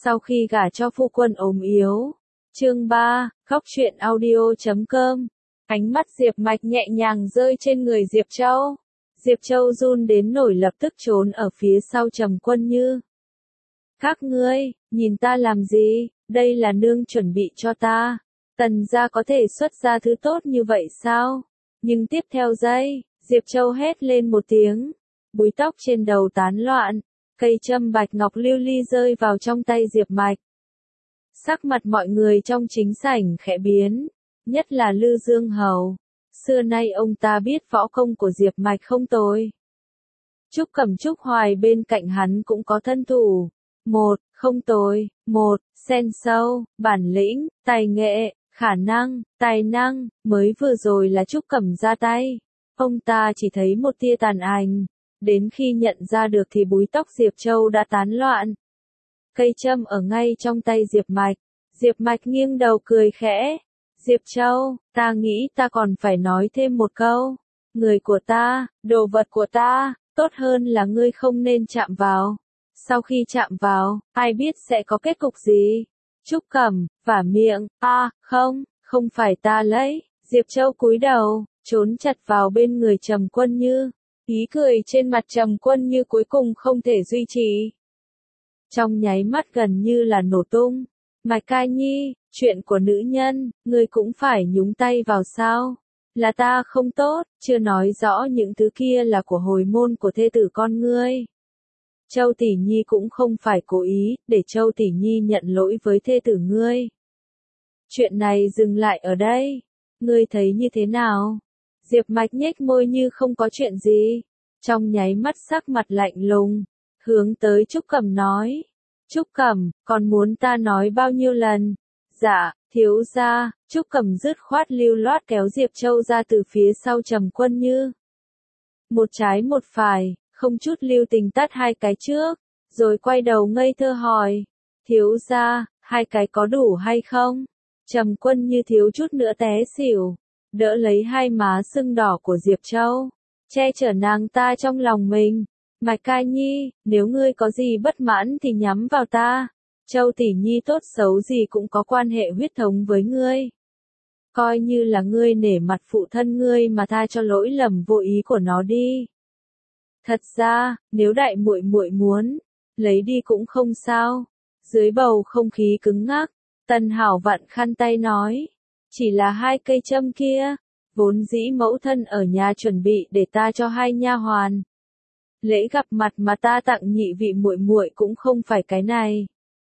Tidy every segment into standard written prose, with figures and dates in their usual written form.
Sau khi gả cho phu quân ốm yếu. Chương 3, khóc chuyện audio.com. Ánh mắt Diệp Mạch nhẹ nhàng rơi trên người Diệp Châu. Diệp Châu run đến nổi lập tức trốn ở phía sau Trầm Quân Như. Các ngươi, nhìn ta làm gì, đây là nương chuẩn bị cho ta. Tần gia có thể xuất ra thứ tốt như vậy sao? Nhưng tiếp theo giây, Diệp Châu hét lên một tiếng. Búi tóc trên đầu tán loạn. Cây châm bạch ngọc lưu ly rơi vào trong tay Diệp Mạch. Sắc mặt mọi người trong chính sảnh khẽ biến, nhất là Lư Dương Hầu. Xưa nay ông ta biết võ công của Diệp Mạch không tồi. Trúc Cẩm Trúc Hoài bên cạnh hắn cũng có thân thủ. Một, không tồi, một, sen sâu, bản lĩnh, tài nghệ, khả năng, tài năng, mới vừa rồi là Trúc Cẩm ra tay. Ông ta chỉ thấy một tia tàn ảnh. Đến khi nhận ra được thì búi tóc Diệp Châu đã tán loạn. Cây châm ở ngay trong tay Diệp Mạch. Diệp Mạch nghiêng đầu cười khẽ. Diệp Châu, ta nghĩ ta còn phải nói thêm một câu. Người của ta, đồ vật của ta, tốt hơn là ngươi không nên chạm vào. Sau khi chạm vào, ai biết sẽ có kết cục gì? Trúc Cẩm, vả miệng, không phải ta lấy. Diệp Châu cúi đầu, trốn chặt vào bên người Trầm Quân Như. Ý cười trên mặt Trầm Quân Như cuối cùng không thể duy trì. Trong nháy mắt gần như là nổ tung. Mạch Ca Nhi, chuyện của nữ nhân, ngươi cũng phải nhúng tay vào sao? Là ta không tốt, chưa nói rõ những thứ kia là của hồi môn của thê tử con ngươi. Châu Tỷ Nhi cũng không phải cố ý, để Châu Tỷ Nhi nhận lỗi với thê tử ngươi. Chuyện này dừng lại ở đây. Ngươi thấy như thế nào? Diệp Mạch nhếch môi như không có chuyện gì. Trong nháy mắt sắc mặt lạnh lùng, hướng tới Trúc Cẩm nói. Trúc Cẩm, còn muốn ta nói bao nhiêu lần? Dạ, thiếu gia. Trúc Cẩm dứt khoát lưu loát kéo Diệp Châu ra từ phía sau Trầm Quân Như. Một trái một phải, không chút lưu tình tát hai cái trước, rồi quay đầu ngây thơ hỏi. Thiếu gia, hai cái có đủ hay không? Trầm Quân Như thiếu chút nữa té xỉu, đỡ lấy hai má sưng đỏ của Diệp Châu, che chở nàng ta trong lòng mình. Mạch Ca Nhi, nếu ngươi có gì bất mãn thì nhắm vào ta. Châu Tỷ Nhi tốt xấu gì cũng có quan hệ huyết thống với ngươi. Coi như là ngươi nể mặt phụ thân ngươi mà tha cho lỗi lầm vô ý của nó đi. Thật ra, nếu đại muội muội muốn, lấy đi cũng không sao. Dưới bầu không khí cứng ngắc, Tần Hảo vặn khăn tay nói. Chỉ là hai cây châm kia, vốn dĩ mẫu thân ở nhà chuẩn bị để ta cho hai nha hoàn. Lễ gặp mặt mà ta tặng nhị vị muội muội cũng không phải cái này.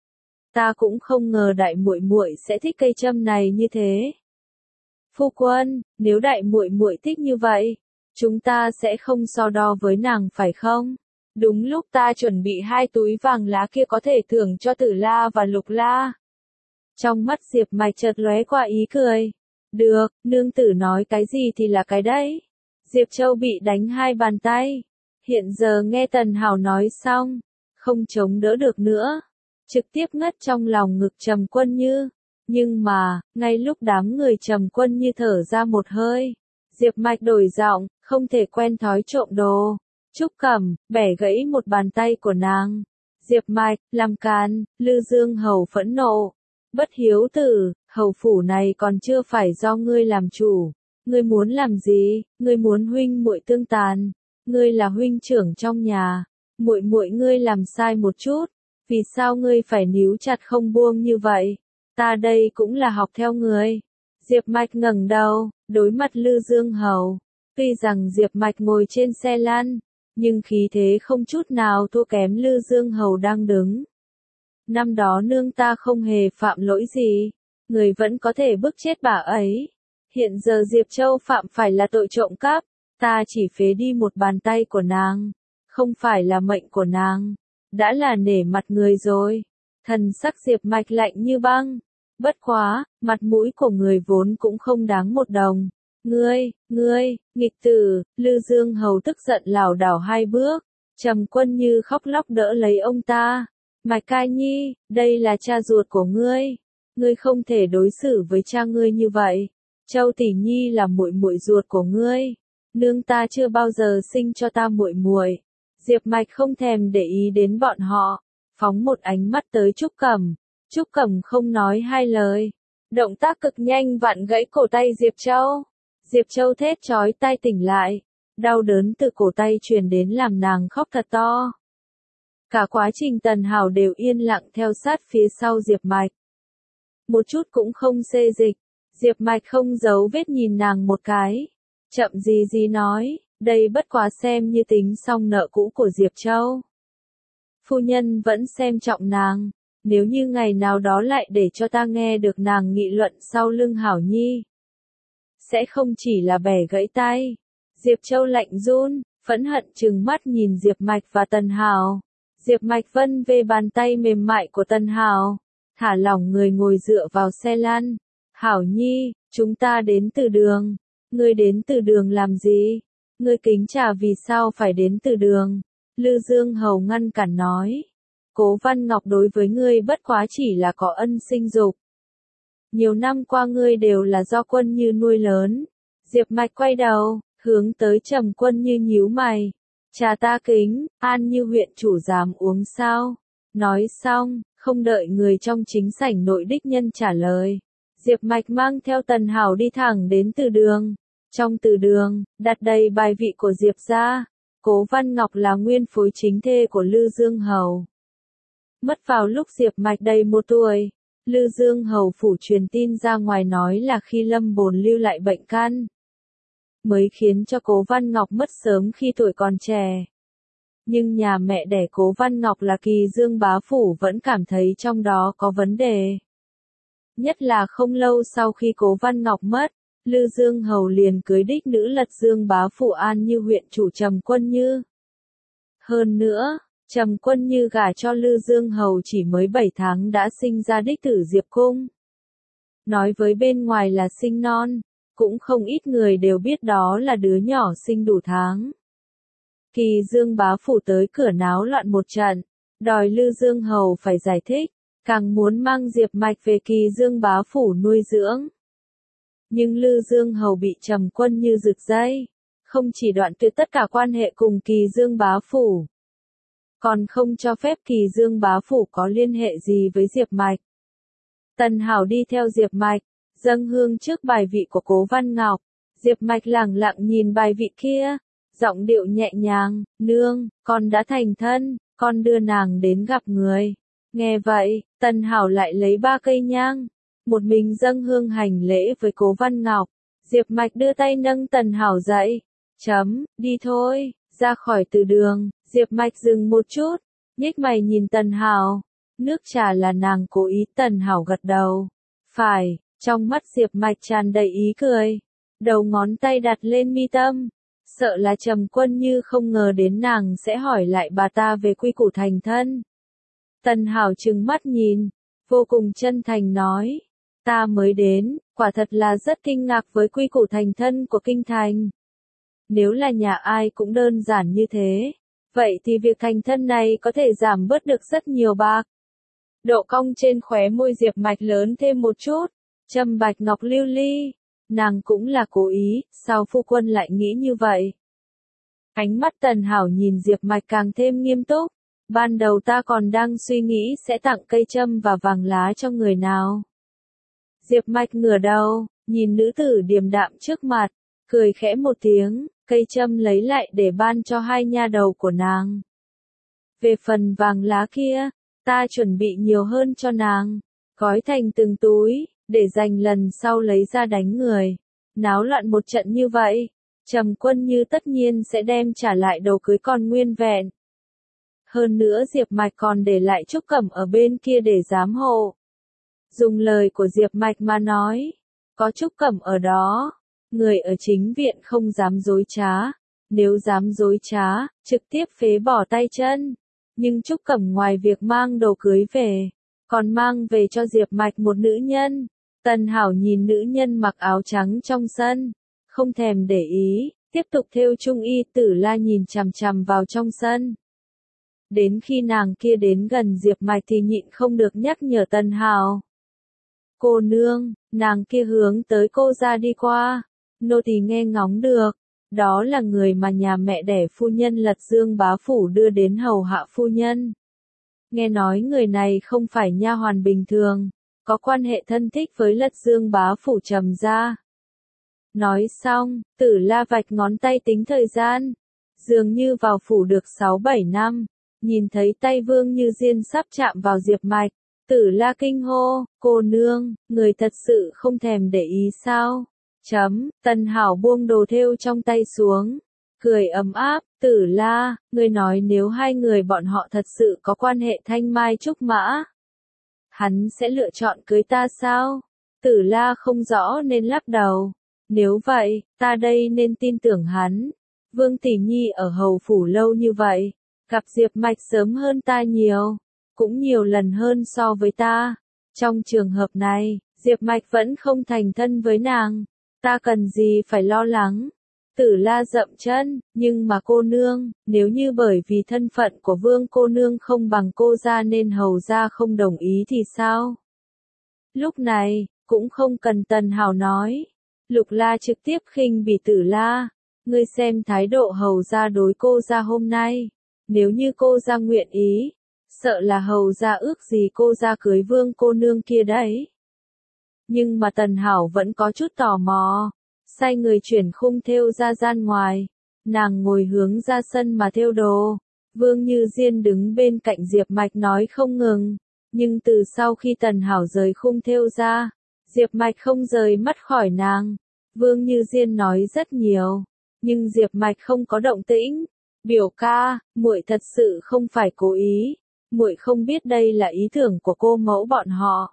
Ta cũng không ngờ đại muội muội sẽ thích cây châm này như thế. Phu quân, nếu đại muội muội thích như vậy, chúng ta sẽ không so đo với nàng phải không? Đúng lúc ta chuẩn bị hai túi vàng lá kia có thể thưởng cho Tử La và Lục La. Trong mắt Diệp Mạch chợt lóe qua ý cười. Được, nương tử nói cái gì thì là cái đấy. Diệp Châu bị đánh hai bàn tay. Hiện giờ nghe Tần Hảo nói xong, không chống đỡ được nữa. Trực tiếp ngất trong lòng ngực Trầm Quân Như. Nhưng mà, ngay lúc đám người Trầm Quân Như thở ra một hơi, Diệp Mạch đổi giọng, không thể quen thói trộm đồ. Trúc Cẩm, bẻ gãy một bàn tay của nàng. Diệp Mạch, làm càn. Lư Dương Hầu phẫn nộ. Bất hiếu tử, hầu phủ này còn chưa phải do ngươi làm chủ. Ngươi muốn làm gì? Ngươi muốn huynh muội tương tàn. Ngươi là huynh trưởng trong nhà. Muội muội ngươi làm sai một chút. Vì sao ngươi phải níu chặt không buông như vậy? Ta đây cũng là học theo ngươi. Diệp Mạch ngẩng đầu, đối mặt Lư Dương Hầu. Tuy rằng Diệp Mạch ngồi trên xe lăn, nhưng khí thế không chút nào thua kém Lư Dương Hầu đang đứng. Năm đó nương ta không hề phạm lỗi gì, người vẫn có thể bức chết bà ấy. Hiện giờ Diệp Châu phạm phải là tội trộm cắp, ta chỉ phế đi một bàn tay của nàng, không phải là mệnh của nàng, đã là nể mặt người rồi. Thần sắc Diệp Mạch lạnh như băng. Bất quá, mặt mũi của người vốn cũng không đáng một đồng. Ngươi, nghịch tử. Lư Dương Hầu tức giận lảo đảo hai bước. Trầm Quân Như khóc lóc đỡ lấy ông ta. Mạch Ca Nhi, đây là cha ruột của ngươi. Ngươi không thể đối xử với cha ngươi như vậy. Châu Tỷ Nhi là muội muội ruột của ngươi. Nương ta chưa bao giờ sinh cho ta muội muội. Diệp Mạch không thèm để ý đến bọn họ. phóng một ánh mắt tới Trúc Cẩm. Trúc Cẩm không nói hai lời. Động tác cực nhanh vặn gãy cổ tay Diệp Châu. Diệp Châu thét chói tai tỉnh lại. Đau đớn từ cổ tay truyền đến làm nàng khóc thật to. Cả quá trình Tần Hảo đều yên lặng theo sát phía sau Diệp Mạch. Một chút cũng không xê dịch. Diệp Mạch không giấu vết nhìn nàng một cái. Chậm gì nói, đây bất quá xem như tính xong nợ cũ của Diệp Châu. Phu nhân vẫn xem trọng nàng. Nếu như ngày nào đó lại để cho ta nghe được nàng nghị luận sau lưng Hảo Nhi, sẽ không chỉ là bẻ gãy tay. Diệp Châu lạnh run, phẫn hận trừng mắt nhìn Diệp Mạch và Tần Hảo. Diệp Mạch vân về bàn tay mềm mại của Tần Hảo, thả lỏng người ngồi dựa vào xe lăn. Hảo Nhi, chúng ta đến từ đường. Ngươi đến từ đường làm gì? Ngươi kính trà vì sao phải đến từ đường? Lư Dương Hầu ngăn cản nói. Cố Văn Ngọc đối với ngươi bất quá chỉ là có ân sinh dục. Nhiều năm qua ngươi đều là do Quân Như nuôi lớn. Diệp Mạch quay đầu, hướng tới Trầm Quân Như nhíu mày. Trà ta kính, An Như huyện chủ dám uống sao? Nói xong, không đợi người trong chính sảnh nội đích nhân trả lời. Diệp Mạch mang theo Tần Hảo đi thẳng đến từ đường. Trong từ đường, đặt đầy bài vị của Diệp gia. Cố Văn Ngọc là nguyên phối chính thê của Lư Dương Hầu. Mất vào lúc Diệp Mạch đầy 1 tuổi, Lư Dương Hầu phủ truyền tin ra ngoài nói là khi Lâm Bồn lưu lại bệnh căn, mới khiến cho Cố Văn Ngọc mất sớm khi tuổi còn trẻ. Nhưng nhà mẹ đẻ Cố Văn Ngọc là Kỳ Dương bá phủ vẫn cảm thấy trong đó có vấn đề. Nhất là không lâu sau khi Cố Văn Ngọc mất, Lư Dương Hầu liền cưới đích nữ Lật Dương bá phủ An Như huyện chủ Trầm Quân Như. Hơn nữa, Trầm Quân Như gả cho Lư Dương Hầu chỉ mới 7 tháng đã sinh ra đích tử Diệp Cung. Nói với bên ngoài là sinh non, cũng không ít người đều biết đó là đứa nhỏ sinh đủ tháng. Kỳ Dương bá phủ tới cửa náo loạn một trận, đòi Lư Dương Hầu phải giải thích, càng muốn mang Diệp Mạch về Kỳ Dương bá phủ nuôi dưỡng. Nhưng Lư Dương Hầu bị Trầm Quân Như giật dây, không chỉ đoạn tuyệt tất cả quan hệ cùng Kỳ Dương bá phủ, còn không cho phép Kỳ Dương bá phủ có liên hệ gì với Diệp Mạch. Tần Hảo đi theo Diệp Mạch, dâng hương trước bài vị của Cố Văn Ngọc. Diệp Mạch lẳng lặng nhìn bài vị kia, giọng điệu nhẹ nhàng, nương, con đã thành thân, con đưa nàng đến gặp người. Nghe vậy, Tần Hảo lại lấy 3 cây nhang, một mình dâng hương hành lễ với Cố Văn Ngọc. Diệp Mạch đưa tay nâng Tần Hảo dậy. Đi thôi, ra khỏi từ đường. Diệp Mạch dừng một chút, nhếch mày nhìn Tần Hảo. Nước trà là nàng cố ý. Tần Hảo gật đầu. Phải, trong mắt Diệp Mạch tràn đầy ý cười. Đầu ngón tay đặt lên mi tâm. Sợ là Trầm Quân Như không ngờ đến nàng sẽ hỏi lại bà ta về quy củ thành thân. Tần Hảo trừng mắt nhìn, vô cùng chân thành nói. Ta mới đến, quả thật là rất kinh ngạc với quy củ thành thân của kinh thành. Nếu là nhà ai cũng đơn giản như thế, vậy thì việc thành thân này có thể giảm bớt được rất nhiều bạc. Độ cong trên khóe môi Diệp Mạch lớn thêm một chút. Trầm bạch ngọc lưu ly. Nàng cũng là cố ý, sao phu quân lại nghĩ như vậy? Ánh mắt Tần Hảo nhìn Diệp Mạch càng thêm nghiêm túc. Ban đầu ta còn đang suy nghĩ sẽ tặng cây châm và vàng lá cho người nào. Diệp Mạch ngửa đầu, nhìn nữ tử điềm đạm trước mặt, cười khẽ một tiếng, cây châm lấy lại để ban cho 2 nha đầu của nàng. Về phần vàng lá kia, ta chuẩn bị nhiều hơn cho nàng, gói thành từng túi, để dành lần sau lấy ra đánh người. Náo loạn một trận như vậy, Trầm Quân Như tất nhiên sẽ đem trả lại đồ cưới còn nguyên vẹn. Hơn nữa Diệp Mạch còn để lại Trúc Cẩm ở bên kia để giám hộ. Dùng lời của Diệp Mạch mà nói, có Trúc Cẩm ở đó, người ở chính viện không dám dối trá, nếu dám dối trá, trực tiếp phế bỏ tay chân. Nhưng Trúc Cẩm ngoài việc mang đồ cưới về, còn mang về cho Diệp Mạch một nữ nhân. Tần Hảo nhìn nữ nhân mặc áo trắng trong sân, không thèm để ý, tiếp tục thêu trung y. Tử La nhìn chằm chằm vào trong sân. Đến khi nàng kia đến gần Diệp Mạch thì nhịn không được nhắc nhở Tần Hảo. Cô nương, nàng kia hướng tới cô ra đi qua. Nô tỳ nghe ngóng được, đó là người mà nhà mẹ đẻ phu nhân Lật Dương bá phủ đưa đến hầu hạ phu nhân. Nghe nói người này không phải nha hoàn bình thường, có quan hệ thân thích với Lật Dương bá phủ Trầm gia. Nói xong, Tử La vạch ngón tay tính thời gian, dường như vào phủ được 6-7 năm, nhìn thấy tay Vương Như Diên sắp chạm vào Diệp Mạch, Tử La kinh hô, cô nương, người thật sự không thèm để ý sao? Tần Hảo buông đồ thêu trong tay xuống, cười ấm áp, Tử La, ngươi nói nếu hai người bọn họ thật sự có quan hệ thanh mai trúc mã, hắn sẽ lựa chọn cưới ta sao? Tử La không rõ nên lắc đầu. Nếu vậy, ta đây nên tin tưởng hắn. Vương Tỷ Nhi ở hầu phủ lâu như vậy, gặp Diệp Mạch sớm hơn ta nhiều, cũng nhiều lần hơn so với ta. Trong trường hợp này, Diệp Mạch vẫn không thành thân với nàng, ta cần gì phải lo lắng. Tử La dậm chân, nhưng mà cô nương, nếu như bởi vì thân phận của Vương cô nương không bằng cô gia nên hầu gia không đồng ý thì sao? Lúc này, cũng không cần Tần Hảo nói. Lục La trực tiếp khinh bỉ Tử La, ngươi xem thái độ hầu gia đối cô gia hôm nay, nếu như cô gia nguyện ý, sợ là hầu gia ước gì cô gia cưới Vương cô nương kia đấy. Nhưng mà Tần Hảo vẫn có chút tò mò, sai người chuyển khung thêu ra gian ngoài, nàng ngồi hướng ra sân mà thêu đồ. Vương Như Diên đứng bên cạnh Diệp Mạch nói không ngừng, nhưng từ sau khi Tần Hảo rời khung thêu ra, Diệp Mạch không rời mắt khỏi nàng. Vương Như Diên nói rất nhiều, nhưng Diệp Mạch không có động tĩnh. Biểu ca, muội thật sự không phải cố ý, muội không biết đây là ý tưởng của cô mẫu bọn họ.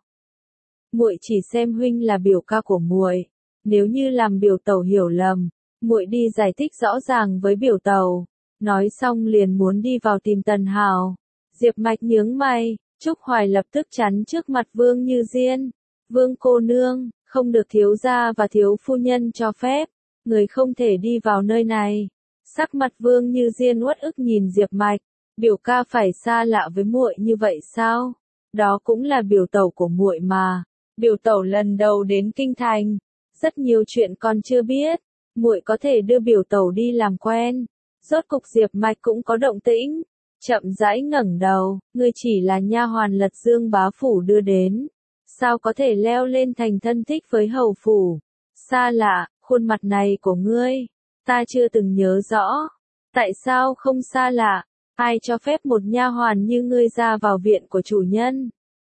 Muội chỉ xem huynh là biểu ca của muội, nếu như làm biểu tẩu hiểu lầm, muội đi giải thích rõ ràng với biểu tẩu. Nói xong liền muốn đi vào tìm Tần Hảo. Diệp Mạch nhướng mày, Trúc Hoài lập tức chắn trước mặt Vương Như Diên. Vương cô nương, không được thiếu gia và thiếu phu nhân cho phép, người không thể đi vào nơi này. Sắc mặt Vương Như Diên uất ức nhìn Diệp Mạch, biểu ca phải xa lạ với muội như vậy sao? Đó cũng là biểu tẩu của muội mà. Biểu tẩu lần đầu đến kinh thành, rất nhiều chuyện còn chưa biết, muội có thể đưa biểu tẩu đi làm quen. Rốt cục Diệp Mạch cũng có động tĩnh, chậm rãi ngẩng đầu, ngươi chỉ là nha hoàn Lật Dương bá phủ đưa đến, sao có thể leo lên thành thân thích với hầu phủ? Xa lạ, khuôn mặt này của ngươi, ta chưa từng nhớ rõ. Tại sao không xa lạ? Ai cho phép một nha hoàn như ngươi ra vào viện của chủ nhân?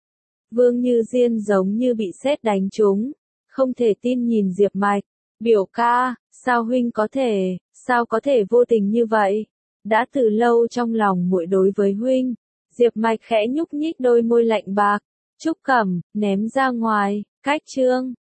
Vương Như Diên giống như bị sét đánh trúng, không thể tin nhìn Diệp Mạch. Biểu ca, sao huynh sao có thể vô tình như vậy? Đã từ lâu trong lòng muội đối với huynh. Diệp Mạch khẽ nhúc nhích đôi môi lạnh bạc. Trúc Cẩm, ném ra ngoài, cách chương.